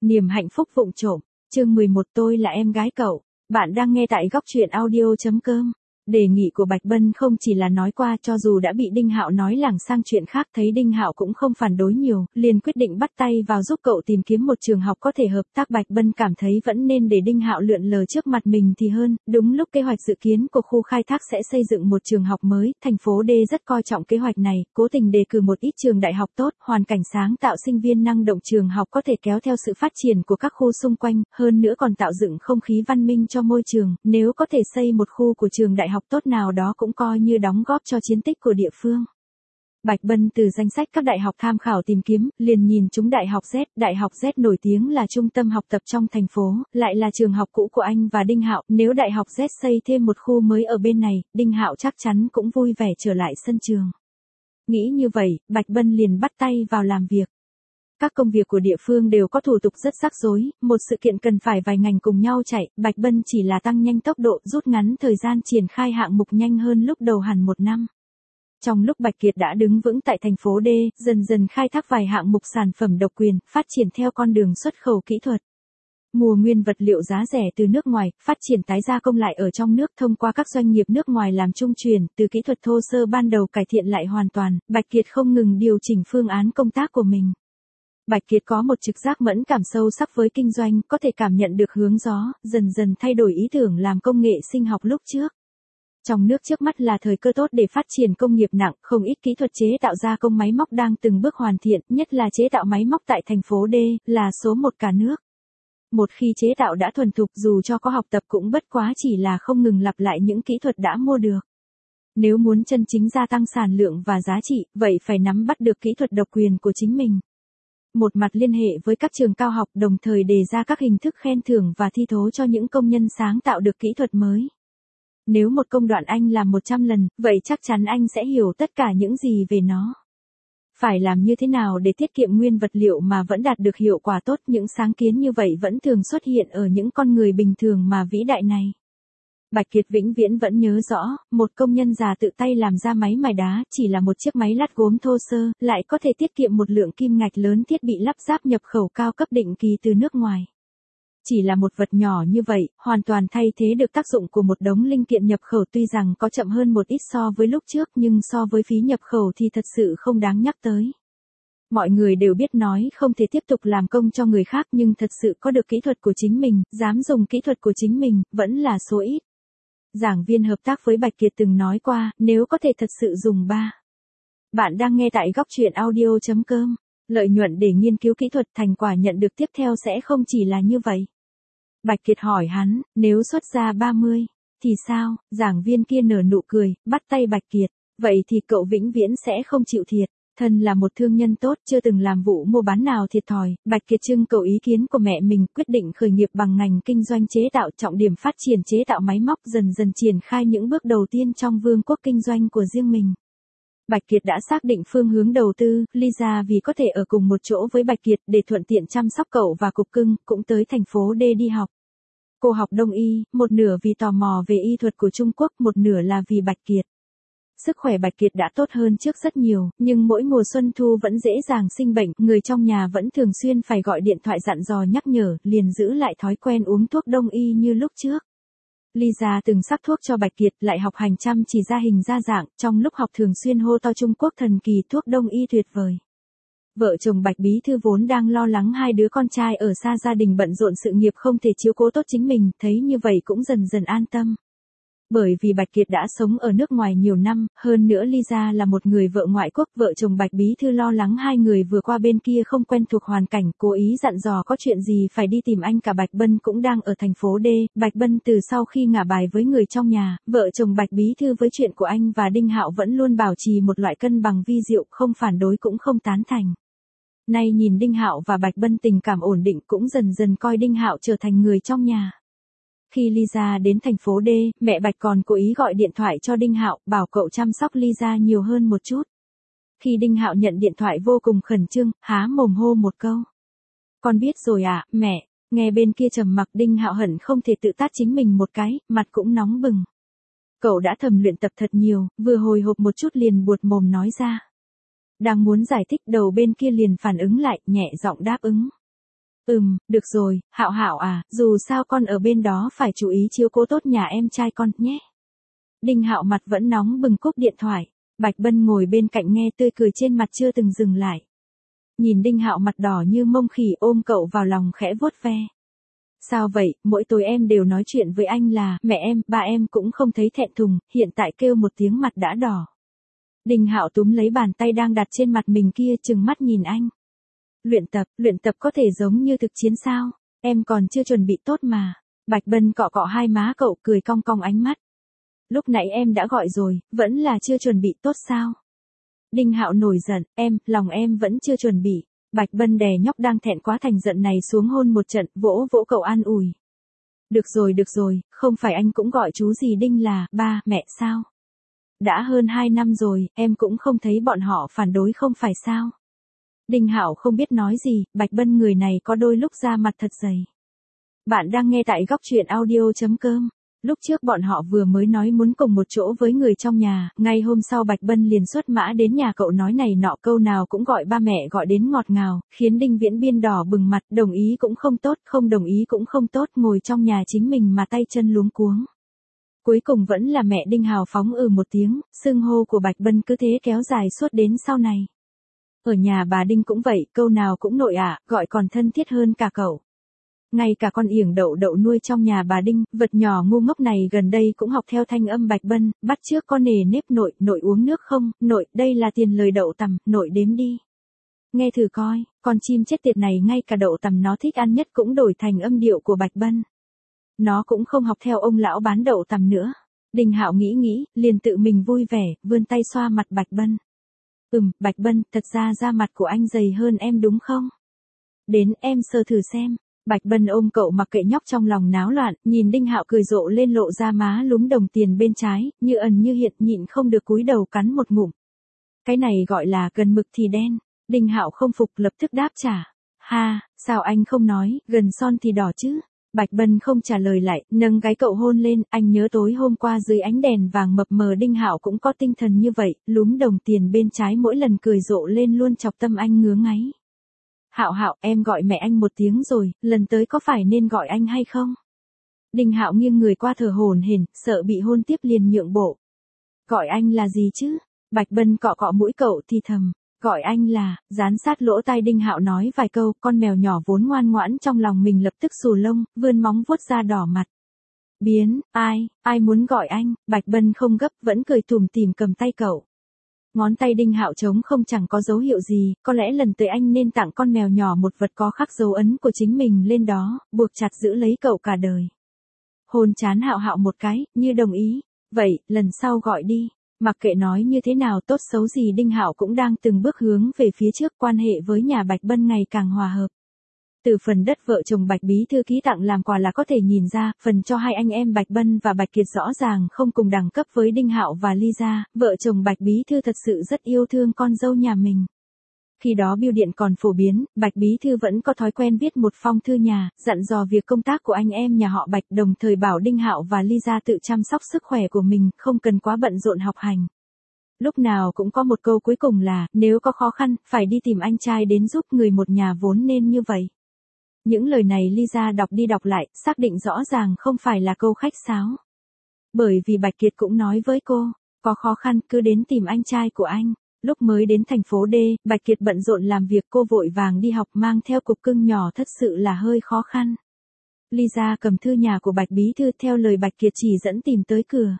Niềm hạnh phúc vụng trộm, chương 11 tôi là em gái cậu. Bạn đang nghe tại góc truyện audio.com. Đề nghị của Bạch Bân không chỉ là nói qua, cho dù đã bị Đinh Hạo nói lảng sang chuyện khác, thấy Đinh Hạo cũng không phản đối nhiều, liền quyết định bắt tay vào giúp cậu tìm kiếm một trường học có thể hợp tác. Bạch Bân cảm thấy vẫn nên để Đinh Hạo lượn lờ trước mặt mình thì hơn. Đúng lúc kế hoạch dự kiến của khu khai thác sẽ xây dựng một trường học mới, thành phố D rất coi trọng kế hoạch này, cố tình đề cử một ít trường đại học tốt, hoàn cảnh sáng tạo sinh viên năng động. Trường học có thể kéo theo sự phát triển của các khu xung quanh, hơn nữa còn tạo dựng không khí văn minh cho môi trường. Nếu có thể xây một khu của trường đại học tốt nào đó cũng coi như đóng góp cho chiến tích của địa phương. Bạch Bân từ danh sách các đại học tham khảo tìm kiếm, liền nhìn trúng Đại học Z. Đại học Z nổi tiếng là trung tâm học tập trong thành phố, lại là trường học cũ của anh và Đinh Hạo. Nếu Đại học Z xây thêm một khu mới ở bên này, Đinh Hạo chắc chắn cũng vui vẻ trở lại sân trường. Nghĩ như vậy, Bạch Bân liền bắt tay vào làm việc. Các công việc của địa phương đều có thủ tục rất rắc rối, một sự kiện cần phải vài ngành cùng nhau chạy, Bạch Bân chỉ là tăng nhanh tốc độ, rút ngắn thời gian triển khai hạng mục nhanh hơn lúc đầu hẳn 1 năm. Trong lúc Bạch Kiệt đã đứng vững tại thành phố D, dần dần khai thác vài hạng mục sản phẩm độc quyền, phát triển theo con đường xuất khẩu kỹ thuật. Mua nguyên vật liệu giá rẻ từ nước ngoài, phát triển tái gia công lại ở trong nước thông qua các doanh nghiệp nước ngoài làm trung chuyển, từ kỹ thuật thô sơ ban đầu cải thiện lại hoàn toàn, Bạch Kiệt không ngừng điều chỉnh phương án công tác của mình. Bạch Kiệt có một trực giác mẫn cảm sâu sắc với kinh doanh, có thể cảm nhận được hướng gió, dần dần thay đổi ý tưởng làm công nghệ sinh học lúc trước. Trong nước trước mắt là thời cơ tốt để phát triển công nghiệp nặng, không ít kỹ thuật chế tạo gia công máy móc đang từng bước hoàn thiện, nhất là chế tạo máy móc tại thành phố D, là số 1 cả nước. Một khi chế tạo đã thuần thục, dù cho có học tập cũng bất quá chỉ là không ngừng lặp lại những kỹ thuật đã mua được. Nếu muốn chân chính gia tăng sản lượng và giá trị, vậy phải nắm bắt được kỹ thuật độc quyền của chính mình. Một mặt liên hệ với các trường cao học, đồng thời đề ra các hình thức khen thưởng và thi thố cho những công nhân sáng tạo được kỹ thuật mới. Nếu một công đoạn anh làm 100 lần, vậy chắc chắn anh sẽ hiểu tất cả những gì về nó. Phải làm như thế nào để tiết kiệm nguyên vật liệu mà vẫn đạt được hiệu quả tốt, những sáng kiến như vậy vẫn thường xuất hiện ở những con người bình thường mà vĩ đại này. Bạch Kiệt vĩnh viễn vẫn nhớ rõ, một công nhân già tự tay làm ra máy mài đá, chỉ là một chiếc máy lát gốm thô sơ, lại có thể tiết kiệm một lượng kim ngạch lớn. Thiết bị lắp ráp nhập khẩu cao cấp định kỳ từ nước ngoài. Chỉ là một vật nhỏ như vậy, hoàn toàn thay thế được tác dụng của một đống linh kiện nhập khẩu. Tuy rằng có chậm hơn một ít so với lúc trước, nhưng so với phí nhập khẩu thì thật sự không đáng nhắc tới. Mọi người đều biết nói không thể tiếp tục làm công cho người khác, nhưng thật sự có được kỹ thuật của chính mình, dám dùng kỹ thuật của chính mình, vẫn là số ít. Giảng viên hợp tác với Bạch Kiệt từng nói qua, nếu có thể thật sự dùng 3. Bạn đang nghe tại góc truyện audio.com. Lợi nhuận để nghiên cứu kỹ thuật, thành quả nhận được tiếp theo sẽ không chỉ là như vậy. Bạch Kiệt hỏi hắn, nếu xuất ra 30, thì sao? Giảng viên kia nở nụ cười, bắt tay Bạch Kiệt, vậy thì cậu vĩnh viễn sẽ không chịu thiệt. Thân là một thương nhân tốt, chưa từng làm vụ mua bán nào thiệt thòi, Bạch Kiệt trưng cầu ý kiến của mẹ mình, quyết định khởi nghiệp bằng ngành kinh doanh chế tạo, trọng điểm phát triển chế tạo máy móc, dần dần triển khai những bước đầu tiên trong vương quốc kinh doanh của riêng mình. Bạch Kiệt đã xác định phương hướng đầu tư, Lisa vì có thể ở cùng một chỗ với Bạch Kiệt để thuận tiện chăm sóc cậu và cục cưng, cũng tới thành phố D đi học. Cô học Đông y, một nửa vì tò mò về y thuật của Trung Quốc, một nửa là vì Bạch Kiệt. Sức khỏe Bạch Kiệt đã tốt hơn trước rất nhiều, nhưng mỗi mùa xuân thu vẫn dễ dàng sinh bệnh, người trong nhà vẫn thường xuyên phải gọi điện thoại dặn dò nhắc nhở, liền giữ lại thói quen uống thuốc Đông y như lúc trước. Lisa từng sắc thuốc cho Bạch Kiệt, lại học hành chăm chỉ ra hình ra dạng, trong lúc học thường xuyên hô to Trung Quốc thần kỳ, thuốc Đông y tuyệt vời. Vợ chồng Bạch bí thư vốn đang lo lắng hai đứa con trai ở xa gia đình bận rộn sự nghiệp không thể chiếu cố tốt chính mình, thấy như vậy cũng dần dần an tâm. Bởi vì Bạch Kiệt đã sống ở nước ngoài nhiều năm, hơn nữa Lisa là một người vợ ngoại quốc, vợ chồng Bạch bí thư lo lắng hai người vừa qua bên kia không quen thuộc hoàn cảnh, cố ý dặn dò có chuyện gì phải đi tìm anh cả. Bạch Bân cũng đang ở thành phố D, Bạch Bân từ sau khi ngả bài với người trong nhà, vợ chồng Bạch bí thư với chuyện của anh và Đinh Hạo vẫn luôn bảo trì một loại cân bằng vi diệu, không phản đối cũng không tán thành. Nay nhìn Đinh Hạo và Bạch Bân tình cảm ổn định, cũng dần dần coi Đinh Hạo trở thành người trong nhà. Khi Lisa đến thành phố D, mẹ Bạch còn cố ý gọi điện thoại cho Đinh Hạo, bảo cậu chăm sóc Lisa nhiều hơn một chút. Khi Đinh Hạo nhận điện thoại vô cùng khẩn trương, há mồm hô một câu. Con biết rồi ạ, mẹ. Nghe bên kia trầm mặc, Đinh Hạo hận không thể tự tát chính mình một cái, mặt cũng nóng bừng. Cậu đã thầm luyện tập thật nhiều, vừa hồi hộp một chút liền buột mồm nói ra. Đang muốn giải thích, đầu bên kia liền phản ứng lại, nhẹ giọng đáp ứng. Được rồi, Hạo Hạo à, dù sao con ở bên đó phải chú ý chiếu cố tốt nhà em trai con nhé. Đinh Hạo mặt vẫn nóng bừng cúp điện thoại. Bạch Bân ngồi bên cạnh nghe tươi cười trên mặt chưa từng dừng lại. Nhìn Đinh Hạo mặt đỏ như mông khỉ ôm cậu vào lòng khẽ vuốt ve. Sao vậy, mỗi tối em đều nói chuyện với anh là mẹ em, ba em cũng không thấy thẹn thùng, hiện tại kêu một tiếng mặt đã đỏ. Đinh Hạo túm lấy bàn tay đang đặt trên mặt mình kia trừng mắt nhìn anh. Luyện tập có thể giống như thực chiến sao, em còn chưa chuẩn bị tốt mà. Bạch Bân cọ cọ hai má cậu cười cong cong ánh mắt. Lúc nãy em đã gọi rồi, vẫn là chưa chuẩn bị tốt sao? Đinh Hạo nổi giận, lòng em vẫn chưa chuẩn bị. Bạch Bân đè nhóc đang thẹn quá thành giận này xuống hôn một trận, vỗ vỗ cậu an ủi. Được rồi, không phải anh cũng gọi chú gì Đinh là ba, mẹ sao? Đã hơn 2 năm rồi, em cũng không thấy bọn họ phản đối không phải sao? Đinh Hạo không biết nói gì, Bạch Bân người này có đôi lúc ra mặt thật dày. Bạn đang nghe tại góc truyện audio.com. Lúc trước bọn họ vừa mới nói muốn cùng một chỗ với người trong nhà, ngay hôm sau Bạch Bân liền xuất mã đến nhà cậu nói này nọ câu nào cũng gọi ba mẹ gọi đến ngọt ngào, khiến Đinh Viễn Biên đỏ bừng mặt, đồng ý cũng không tốt, không đồng ý cũng không tốt, ngồi trong nhà chính mình mà tay chân luống cuống. Cuối cùng vẫn là mẹ Đinh hào phóng một tiếng, xưng hô của Bạch Bân cứ thế kéo dài suốt đến sau này. Ở nhà bà Đinh cũng vậy, câu nào cũng nội gọi còn thân thiết hơn cả cậu. Ngay cả con yểng đậu đậu nuôi trong nhà bà Đinh, vật nhỏ ngu ngốc này gần đây cũng học theo thanh âm Bạch Bân, bắt chước con nề nếp nội uống nước không, nội, đây là tiền lời đậu tằm, nội đếm đi. Nghe thử coi, con chim chết tiệt này ngay cả đậu tằm nó thích ăn nhất cũng đổi thành âm điệu của Bạch Bân. Nó cũng không học theo ông lão bán đậu tằm nữa. Đinh Hạo nghĩ, liền tự mình vui vẻ, vươn tay xoa mặt Bạch Bân. Bạch Bân, thật ra da mặt của anh dày hơn em đúng không? Đến em sờ thử xem. Bạch Bân ôm cậu mặc kệ nhóc trong lòng náo loạn, nhìn Đinh Hạo cười rộ lên lộ ra má lúm đồng tiền bên trái, như ẩn như hiện nhịn không được cúi đầu cắn một ngụm. Cái này gọi là gần mực thì đen. Đinh Hạo không phục lập tức đáp trả. Ha, sao anh không nói, gần son thì đỏ chứ? Bạch Bân không trả lời lại, nâng gáy cậu hôn lên, anh nhớ tối hôm qua dưới ánh đèn vàng mập mờ Đinh Hạo cũng có tinh thần như vậy, lúm đồng tiền bên trái mỗi lần cười rộ lên luôn chọc tâm anh ngứa ngáy. Hạo, em gọi mẹ anh một tiếng rồi, lần tới có phải nên gọi anh hay không? Đinh Hạo nghiêng người qua thở hổn hển, sợ bị hôn tiếp liền nhượng bộ. Gọi anh là gì chứ? Bạch Bân cọ cọ mũi cậu thì thầm, gọi anh là, dán sát lỗ tai Đinh Hạo nói vài câu, con mèo nhỏ vốn ngoan ngoãn trong lòng mình lập tức xù lông, vươn móng vuốt ra đỏ mặt. Ai muốn gọi anh? Bạch Bân không gấp, vẫn cười tủm tỉm cầm tay cậu. Ngón tay Đinh Hạo trống không chẳng có dấu hiệu gì, có lẽ lần tới anh nên tặng con mèo nhỏ một vật có khắc dấu ấn của chính mình lên đó, buộc chặt giữ lấy cậu cả đời. Hôn trán Hạo một cái, như đồng ý. Vậy, lần sau gọi đi. Mặc kệ nói như thế nào tốt xấu gì Đinh Hạo cũng đang từng bước hướng về phía trước, quan hệ với nhà Bạch Bân ngày càng hòa hợp. Từ phần đất vợ chồng Bạch Bí Thư ký tặng làm quà là có thể nhìn ra, phần cho hai anh em Bạch Bân và Bạch Kiệt rõ ràng không cùng đẳng cấp với Đinh Hạo và Lisa, vợ chồng Bạch Bí Thư thật sự rất yêu thương con dâu nhà mình. Khi đó bưu điện còn phổ biến, Bạch Bí Thư vẫn có thói quen viết một phong thư nhà, dặn dò việc công tác của anh em nhà họ Bạch, đồng thời bảo Đinh Hạo và Lisa tự chăm sóc sức khỏe của mình, không cần quá bận rộn học hành. Lúc nào cũng có một câu cuối cùng là, nếu có khó khăn, phải đi tìm anh trai đến giúp, người một nhà vốn nên như vậy. Những lời này Lisa đọc đi đọc lại, xác định rõ ràng không phải là câu khách sáo. Bởi vì Bạch Kiệt cũng nói với cô, có khó khăn cứ đến tìm anh trai của anh. Lúc mới đến thành phố D, Bạch Kiệt bận rộn làm việc, cô vội vàng đi học mang theo cục cưng nhỏ thật sự là hơi khó khăn. Lisa cầm thư nhà của Bạch Bí Thư theo lời Bạch Kiệt chỉ dẫn tìm tới cửa.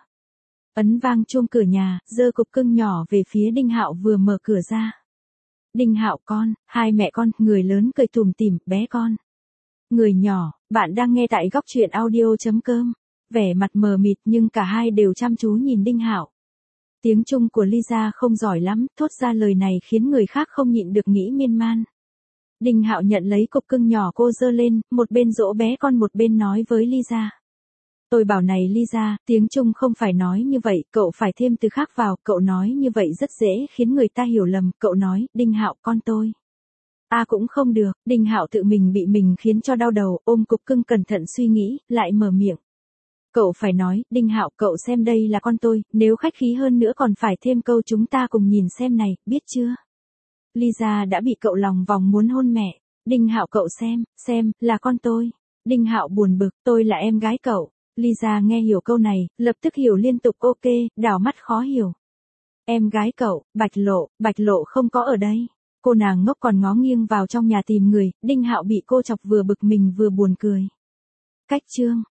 Ấn vang chuông cửa nhà, giơ cục cưng nhỏ về phía Đinh Hạo vừa mở cửa ra. Đinh Hạo con, hai mẹ con, người lớn cười tủm tỉm, bé con. Người nhỏ, bạn đang nghe tại góc truyện audio.com. Vẻ mặt mờ mịt nhưng cả hai đều chăm chú nhìn Đinh Hạo. Tiếng Trung của Lisa không giỏi lắm, thốt ra lời này khiến người khác không nhịn được nghĩ miên man. Đinh Hạo nhận lấy cục cưng nhỏ cô giơ lên, một bên dỗ bé con một bên nói với Lisa. Tôi bảo này Lisa, tiếng Trung không phải nói như vậy, cậu phải thêm từ khác vào, cậu nói như vậy rất dễ khiến người ta hiểu lầm, cậu nói, Đinh Hạo con tôi. Cũng không được, Đinh Hạo tự mình bị mình khiến cho đau đầu, ôm cục cưng cẩn thận suy nghĩ, lại mở miệng. Cậu phải nói, Đinh Hạo, cậu xem đây là con tôi, nếu khách khí hơn nữa còn phải thêm câu chúng ta cùng nhìn xem này, biết chưa? Lisa đã bị cậu lòng vòng muốn hôn mẹ. Đinh Hạo cậu xem, là con tôi. Đinh Hạo buồn bực, tôi là em gái cậu. Lisa nghe hiểu câu này, lập tức hiểu liên tục ok, đảo mắt khó hiểu. Em gái cậu, Bạch Lộ không có ở đây. Cô nàng ngốc còn ngó nghiêng vào trong nhà tìm người, Đinh Hạo bị cô chọc vừa bực mình vừa buồn cười. Cách chương